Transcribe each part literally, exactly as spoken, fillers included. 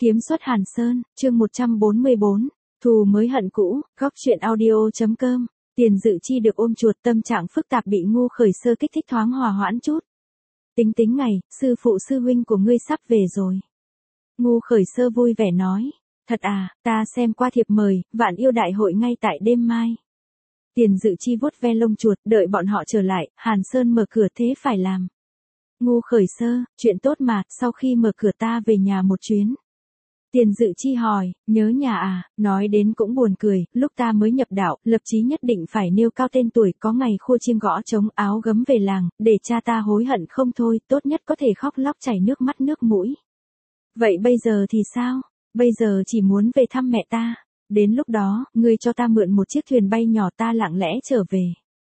Kiếm xuất Hàn Sơn, chương một trăm bốn mươi bốn, thù mới hận cũ, góc truyện audio.com, Tiền Dự Chi được ôm chuột tâm trạng phức tạp bị Ngu Khởi Sơ kích thích thoáng hòa hoãn chút. Tính tính ngày, sư phụ sư huynh của ngươi sắp về rồi. Ngu Khởi Sơ vui vẻ nói, thật à, ta xem qua thiệp mời, vạn yêu đại hội ngay tại đêm mai. Tiền Dự Chi vuốt ve lông chuột, đợi bọn họ trở lại, Hàn Sơn mở cửa thế phải làm. Ngu Khởi Sơ, chuyện tốt mà, sau khi mở cửa ta về nhà một chuyến. Tiền Dự Chi hỏi, nhớ nhà à, nói đến cũng buồn cười, lúc ta mới nhập đạo, lập chí nhất định phải nêu cao tên tuổi, có ngày khua chiêng gõ trống áo gấm về làng, để cha ta hối hận không thôi, tốt nhất có thể khóc lóc chảy nước mắt nước mũi. Vậy bây giờ thì sao? Bây giờ chỉ muốn về thăm mẹ ta. Đến lúc đó, ngươi cho ta mượn một chiếc thuyền bay nhỏ ta lặng lẽ trở về.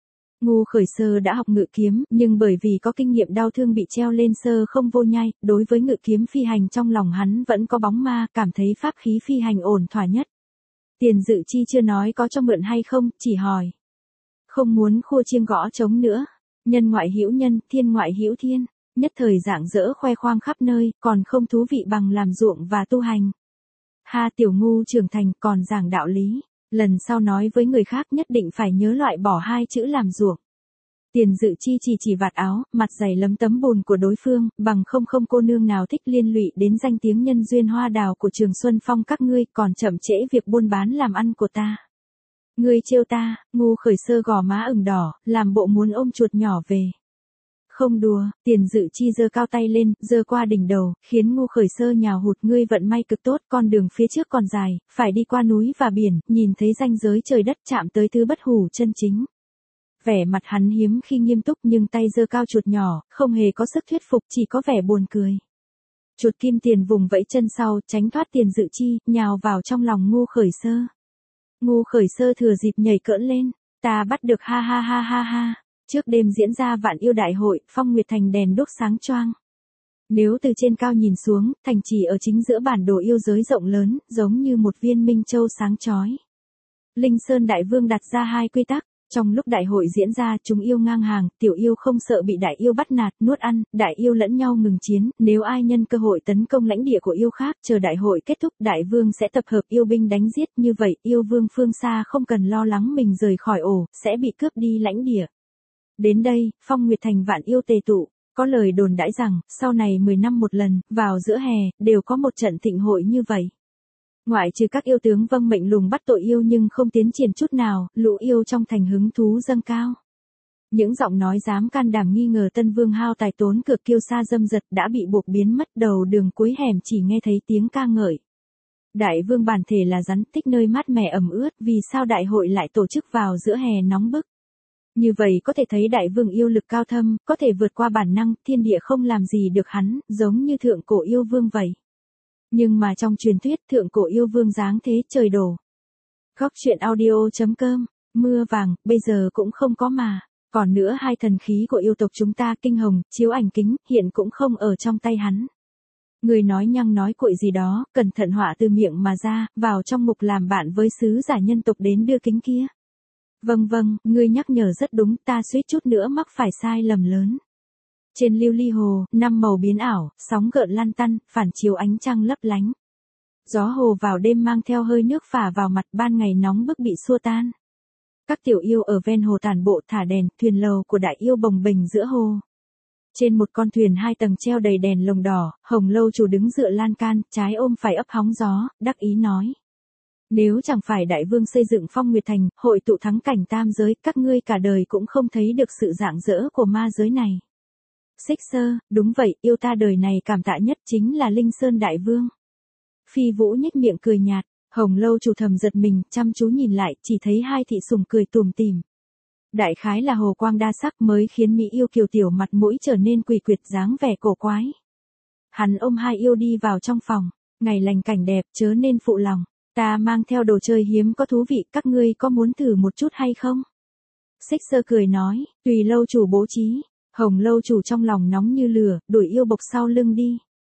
Ngu Khởi Sơ đã học ngự kiếm, nhưng bởi vì có kinh nghiệm đau thương bị treo lên sơ không vô nhai, đối với ngự kiếm phi hành trong lòng hắn vẫn có bóng ma, cảm thấy pháp khí phi hành ổn thỏa nhất. Tiền Dự Chi chưa nói có cho mượn hay không, chỉ hỏi. Không muốn khua chiêng gõ trống nữa. Nhân ngoại hữu nhân, thiên ngoại hữu thiên, nhất thời rạng rỡ khoe khoang khắp nơi, còn không thú vị bằng làm ruộng và tu hành. Ha, tiểu Ngu trưởng thành còn giảng đạo lý. Lần sau nói với người khác nhất định phải nhớ loại bỏ hai chữ làm ruộng. Tiền Dự Chi chỉ chỉ vạt áo, mặt dày lấm tấm bùn của đối phương, bằng không không cô nương nào thích liên lụy đến danh tiếng nhân duyên hoa đào của Trường Xuân Phong các ngươi, còn chậm trễ việc buôn bán làm ăn của ta. Ngươi trêu ta, Ngu Khởi Sơ gò má ửng đỏ, làm bộ muốn ôm chuột nhỏ về. Không đùa, Tiền Dự Chi giơ cao tay lên, giơ qua đỉnh đầu, khiến Ngu Khởi Sơ nhào hụt, ngươi vận may cực tốt, con đường phía trước còn dài, phải đi qua núi và biển, nhìn thấy ranh giới trời đất chạm tới thứ bất hủ chân chính. Vẻ mặt hắn hiếm khi nghiêm túc nhưng tay giơ cao chuột nhỏ, không hề có sức thuyết phục, chỉ có vẻ buồn cười. Chuột kim tiền vùng vẫy chân sau, tránh thoát Tiền Dự Chi, nhào vào trong lòng Ngu Khởi Sơ. Ngu Khởi Sơ thừa dịp nhảy cỡn lên, ta bắt được ha ha ha ha ha. Trước đêm diễn ra vạn yêu đại hội, Phong Nguyệt Thành đèn đuốc sáng choang. Nếu từ trên cao nhìn xuống, thành trì ở chính giữa bản đồ yêu giới rộng lớn, giống như một viên minh châu sáng chói. Linh Sơn Đại Vương đặt ra hai quy tắc, trong lúc đại hội diễn ra, chúng yêu ngang hàng, tiểu yêu không sợ bị đại yêu bắt nạt, nuốt ăn, đại yêu lẫn nhau ngừng chiến, nếu ai nhân cơ hội tấn công lãnh địa của yêu khác, chờ đại hội kết thúc, đại vương sẽ tập hợp yêu binh đánh giết, như vậy, yêu vương phương xa không cần lo lắng mình rời khỏi ổ, sẽ bị cướp đi lãnh địa. Đến đây, Phong Nguyệt Thành vạn yêu tề tụ, có lời đồn đãi rằng, sau này mười năm một lần, vào giữa hè, đều có một trận thịnh hội như vậy. Ngoại trừ các yêu tướng vâng mệnh lùng bắt tội yêu nhưng không tiến triển chút nào, lũ yêu trong thành hứng thú dâng cao. Những giọng nói dám can đảm nghi ngờ Tân Vương hao tài tốn cực kiêu sa dâm dật đã bị buộc biến mất, đầu đường cuối hẻm chỉ nghe thấy tiếng ca ngợi. Đại vương bản thể là rắn, thích nơi mát mẻ ẩm ướt, vì sao đại hội lại tổ chức vào giữa hè nóng bức? Như vậy có thể thấy đại vương yêu lực cao thâm, có thể vượt qua bản năng, thiên địa không làm gì được hắn, giống như thượng cổ yêu vương vậy. Nhưng mà trong truyền thuyết thượng cổ yêu vương giáng thế trời đổ. Góc truyện audio.com, mưa vàng, bây giờ cũng không có mà. Còn nữa hai thần khí của yêu tộc chúng ta kinh hồng, chiếu ảnh kính, hiện cũng không ở trong tay hắn. Người nói nhăng nói cuội gì đó, cẩn thận họa từ miệng mà ra, vào trong mục làm bạn với sứ giả nhân tộc đến đưa kính kia. Vâng vâng, ngươi nhắc nhở rất đúng, ta suýt chút nữa mắc phải sai lầm lớn. Trên lưu ly hồ, năm màu biến ảo, sóng gợn lan tăn, phản chiếu ánh trăng lấp lánh. Gió hồ vào đêm mang theo hơi nước phả vào mặt, ban ngày nóng bức bị xua tan. Các tiểu yêu ở ven hồ tản bộ thả đèn, thuyền lầu của đại yêu bồng bềnh giữa hồ. Trên một con thuyền hai tầng treo đầy đèn lồng đỏ, Hồng Lâu chủ đứng dựa lan can, trái ôm phải ấp hóng gió, đắc ý nói. Nếu chẳng phải đại vương xây dựng Phong Nguyệt Thành, hội tụ thắng cảnh tam giới, các ngươi cả đời cũng không thấy được sự rạng rỡ của ma giới này. Xích Sơ, đúng vậy, yêu ta đời này cảm tạ nhất chính là Linh Sơn Đại Vương. Phi Vũ nhếch miệng cười nhạt, Hồng Lâu chủ thầm giật mình, chăm chú nhìn lại, chỉ thấy hai thị sùng cười tủm tỉm. Đại khái là hồ quang đa sắc mới khiến mỹ yêu kiều tiểu mặt mũi trở nên quỷ quyệt dáng vẻ cổ quái. Hắn ôm hai yêu đi vào trong phòng, ngày lành cảnh đẹp chớ nên phụ lòng. Ta mang theo đồ chơi hiếm có thú vị, các ngươi có muốn thử một chút hay không? Xích Sơ cười nói, tùy lâu chủ bố trí. Hồng Lâu chủ trong lòng nóng như lửa, đuổi yêu bộc sau lưng đi.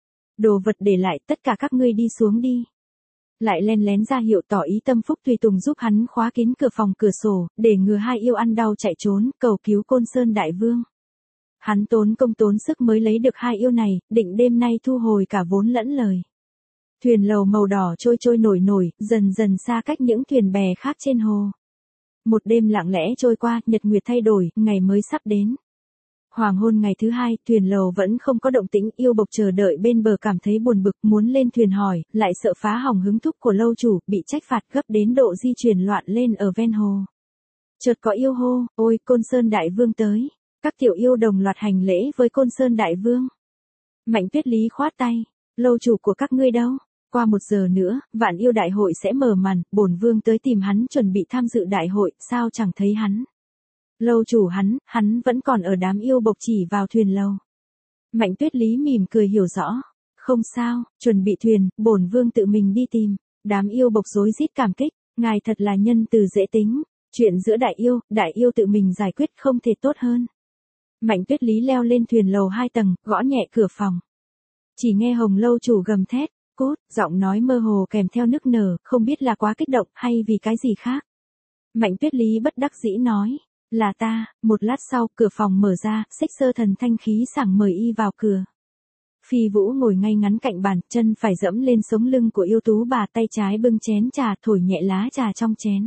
Đồ vật để lại, tất cả các ngươi đi xuống đi. Lại len lén ra hiệu tỏ ý tâm phúc tùy tùng giúp hắn khóa kín cửa phòng cửa sổ, để ngừa hai yêu ăn đau chạy trốn, cầu cứu Côn Sơn Đại Vương. Hắn tốn công tốn sức mới lấy được hai yêu này, định đêm nay thu hồi cả vốn lẫn lời. Thuyền lầu màu đỏ trôi trôi nổi nổi, dần dần xa cách những thuyền bè khác trên hồ. Một đêm lặng lẽ trôi qua, nhật nguyệt thay đổi, ngày mới sắp đến. Hoàng hôn ngày thứ hai, thuyền lầu vẫn không có động tĩnh, Yêu Bộc chờ đợi bên bờ cảm thấy buồn bực, muốn lên thuyền hỏi, lại sợ phá hỏng hứng thúc của lâu chủ, bị trách phạt gấp đến độ di chuyển loạn lên ở ven hồ. Chợt có yêu hô, ôi, Côn Sơn Đại Vương tới. Các tiểu yêu đồng loạt hành lễ với Côn Sơn Đại Vương. Mạnh Tuyết Lý khoát tay, lâu chủ của các ngươi đâu? Qua một giờ nữa, vạn yêu đại hội sẽ mở màn, bổn vương tới tìm hắn chuẩn bị tham dự đại hội, sao chẳng thấy hắn? Lâu chủ hắn, hắn vẫn còn ở đám yêu bộc chỉ vào thuyền lâu. Mạnh Tuyết Lý mỉm cười hiểu rõ. Không sao, chuẩn bị thuyền, bổn vương tự mình đi tìm. Đám yêu bộc rối rít cảm kích, ngài thật là nhân từ dễ tính. Chuyện giữa đại yêu, đại yêu tự mình giải quyết không thể tốt hơn. Mạnh Tuyết Lý leo lên thuyền lầu hai tầng, gõ nhẹ cửa phòng. Chỉ nghe Hồng lâu chủ gầm thét, cút, giọng nói mơ hồ kèm theo nức nở, không biết là quá kích động hay vì cái gì khác. Mạnh Tuyết Lý bất đắc dĩ nói, là ta. Một lát sau, cửa phòng mở ra, Xích Sơ thần thanh khí sảng mời y vào cửa. Phi Vũ ngồi ngay ngắn cạnh bàn, chân phải dẫm lên sống lưng của yêu tú bà, tay trái bưng chén trà, thổi nhẹ lá trà trong chén.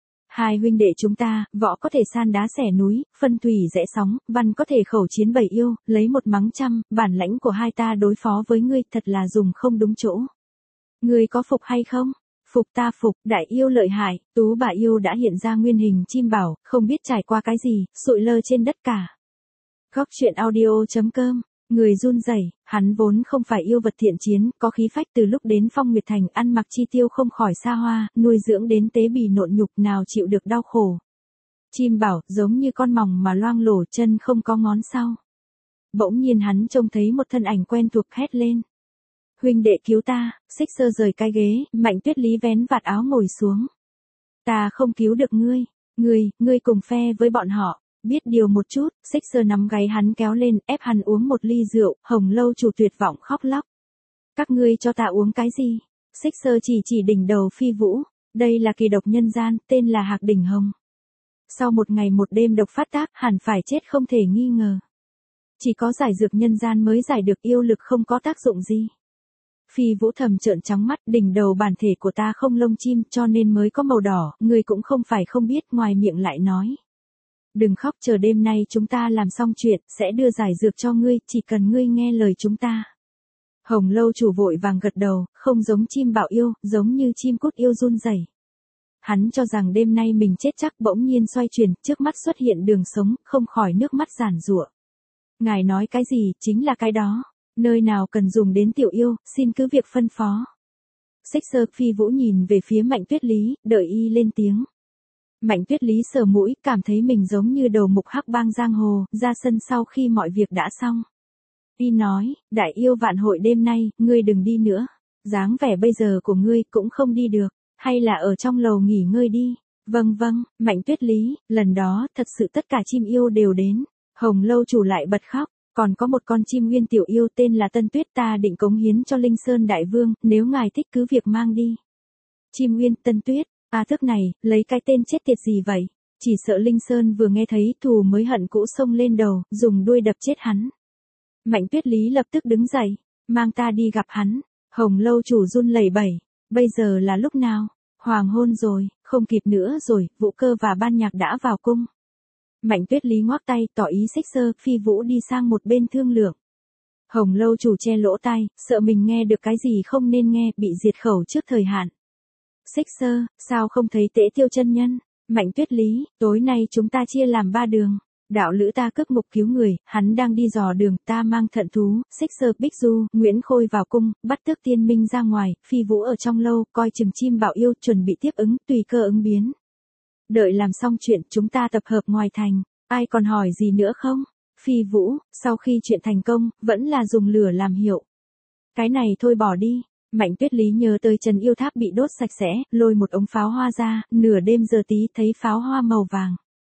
Hai huynh đệ chúng ta, võ có thể san đá xẻ núi, phân thủy rẽ sóng, văn có thể khẩu chiến bảy yêu, lấy một mắng trăm, bản lãnh của hai ta đối phó với ngươi thật là dùng không đúng chỗ. Ngươi có phục hay không? Phục ta phục, đại yêu lợi hại, tú bà yêu đã hiện ra nguyên hình chim bảo, không biết trải qua cái gì, sụi lơ trên đất cả. Góc truyện audio chấm com, người run rẩy, hắn vốn không phải yêu vật thiện chiến, có khí phách từ lúc đến Phong Nguyệt Thành, ăn mặc chi tiêu không khỏi xa hoa, nuôi dưỡng đến tế bì nộn nhục, nào chịu được đau khổ. Chim bảo, giống như con mòng mà loang lổ, chân không có ngón sau. Bỗng nhiên hắn trông thấy một thân ảnh quen thuộc, hét lên. Huynh đệ cứu ta. Xích Sơ rời cái ghế, Mạnh Tuyết Lý vén vạt áo ngồi xuống. Ta không cứu được ngươi. Ngươi, ngươi cùng phe với bọn họ. Biết điều một chút, Xích Sơ nắm gáy hắn kéo lên, ép hắn uống một ly rượu, Hồng lâu chủ tuyệt vọng khóc lóc. Các ngươi cho ta uống cái gì? Xích Sơ chỉ chỉ đỉnh đầu Phi Vũ. Đây là kỳ độc nhân gian, tên là Hạc Đỉnh Hồng. Sau một ngày một đêm độc phát tác, hẳn phải chết không thể nghi ngờ. Chỉ có giải dược nhân gian mới giải được, yêu lực không có tác dụng gì. Phi Vũ thầm trợn trắng mắt, đỉnh đầu bản thể của ta không lông chim, cho nên mới có màu đỏ, ngươi cũng không phải không biết, ngoài miệng lại nói. Đừng khóc, chờ đêm nay chúng ta làm xong chuyện, sẽ đưa giải dược cho ngươi, chỉ cần ngươi nghe lời chúng ta. Hồng lâu chủ vội vàng gật đầu, không giống chim bảo yêu, giống như chim cút yêu run rẩy. Hắn cho rằng đêm nay mình chết chắc, bỗng nhiên xoay chuyển, trước mắt xuất hiện đường sống, không khỏi nước mắt giàn giụa. Ngài nói cái gì, chính là cái đó. Nơi nào cần dùng đến tiểu yêu, xin cứ việc phân phó. Xích Sơ. Phi Vũ nhìn về phía Mạnh Tuyết Lý, đợi y lên tiếng. Mạnh Tuyết Lý sờ mũi, cảm thấy mình giống như đầu mục hắc bang giang hồ, ra sân sau khi mọi việc đã xong. Y nói, đại yêu vạn hội đêm nay, ngươi đừng đi nữa. Dáng vẻ bây giờ của ngươi cũng không đi được, hay là ở trong lầu nghỉ ngơi đi. Vâng vâng, Mạnh Tuyết Lý, lần đó, thật sự tất cả chim yêu đều đến. Hồng lâu chủ lại bật khóc. Còn có một con chim nguyên tiểu yêu tên là Tân Tuyết, ta định cống hiến cho Linh Sơn Đại Vương, nếu ngài thích cứ việc mang đi. Chim nguyên, Tân Tuyết, à thức này, lấy cái tên chết tiệt gì vậy? Chỉ sợ Linh Sơn vừa nghe thấy thù mới hận cũ xông lên đầu, dùng đuôi đập chết hắn. Mạnh Tuyết Lý lập tức đứng dậy, mang ta đi gặp hắn. Hồng lâu chủ run lẩy bẩy, bây giờ là lúc nào? Hoàng hôn rồi, không kịp nữa rồi, Vũ Cơ và Ban Nhạc đã vào cung. Mạnh Tuyết Lý ngoác tay, tỏ ý Xích Sơ. Phi Vũ đi sang một bên thương lượng. Hồng lâu chủ che lỗ tai, sợ mình nghe được cái gì không nên nghe, bị diệt khẩu trước thời hạn. Xích Sơ, sao không thấy Tế Tiêu chân nhân? Mạnh Tuyết Lý, tối nay chúng ta chia làm ba đường. Đạo lữ ta cướp ngục cứu người, hắn đang đi dò đường, ta mang thận thú. Xích Sơ, Bích Du, Nguyễn Khôi vào cung, bắt Tước Tiên Minh ra ngoài, Phi Vũ ở trong lâu, coi chừng chim bảo yêu, chuẩn bị tiếp ứng, tùy cơ ứng biến. Đợi làm xong chuyện, chúng ta tập hợp ngoài thành. Ai còn hỏi gì nữa không? Phi Vũ, sau khi chuyện thành công, vẫn là dùng lửa làm hiệu. Cái này thôi bỏ đi. Mạnh Tuyết Lý nhớ tới Trần Yêu Tháp bị đốt sạch sẽ, lôi một ống pháo hoa ra, nửa đêm giờ tí thấy pháo hoa màu vàng.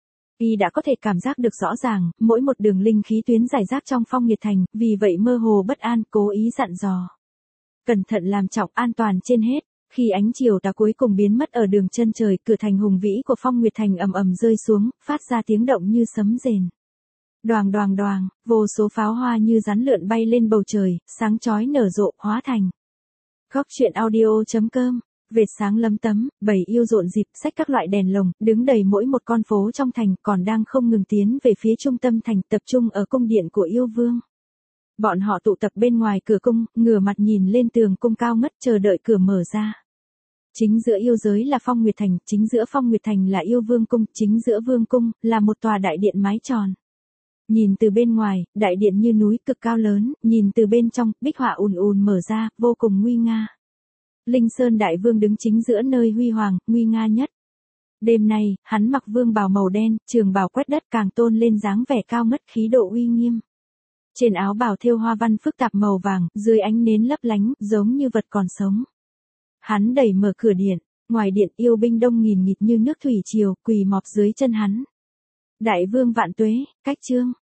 Y đã có thể cảm giác được rõ ràng, mỗi một đường linh khí tuyến rải rác trong Phong Nguyệt Thành, vì vậy mơ hồ bất an, cố ý dặn dò. Cẩn thận làm trọng, an toàn trên hết. Khi ánh chiều tà cuối cùng biến mất ở đường chân trời, cửa thành hùng vĩ của Phong Nguyệt Thành ầm ầm rơi xuống, phát ra tiếng động như sấm rền. Đoàng đoàng đoàng, vô số pháo hoa như rắn lượn bay lên bầu trời, sáng chói nở rộ, hóa thành Góc chuyện audio chấm com. Vệt sáng lấm tấm, bầy yêu rộn rịp, xách các loại đèn lồng, đứng đầy mỗi một con phố trong thành, còn đang không ngừng tiến về phía trung tâm thành, tập trung ở cung điện của yêu vương. Bọn họ tụ tập bên ngoài cửa cung, ngửa mặt nhìn lên tường cung cao ngất, chờ đợi cửa mở ra. Chính giữa yêu giới là Phong Nguyệt Thành, chính giữa Phong Nguyệt Thành là yêu vương cung, chính giữa vương cung là một tòa đại điện mái tròn. Nhìn từ bên ngoài, đại điện như núi cực cao lớn, nhìn từ bên trong, bích họa ùn ùn mở ra, vô cùng nguy nga. Linh Sơn Đại Vương đứng chính giữa nơi huy hoàng, nguy nga nhất. Đêm nay, hắn mặc vương bào màu đen, trường bào quét đất càng tôn lên dáng vẻ cao ngất khí độ uy nghiêm. Trên áo bào thêu hoa văn phức tạp màu vàng, dưới ánh nến lấp lánh, giống như vật còn sống. Hắn đẩy mở cửa điện, ngoài điện yêu binh đông nghìn nghịt như nước thủy triều, quỳ mọp dưới chân hắn. Đại vương vạn tuế, cách chương.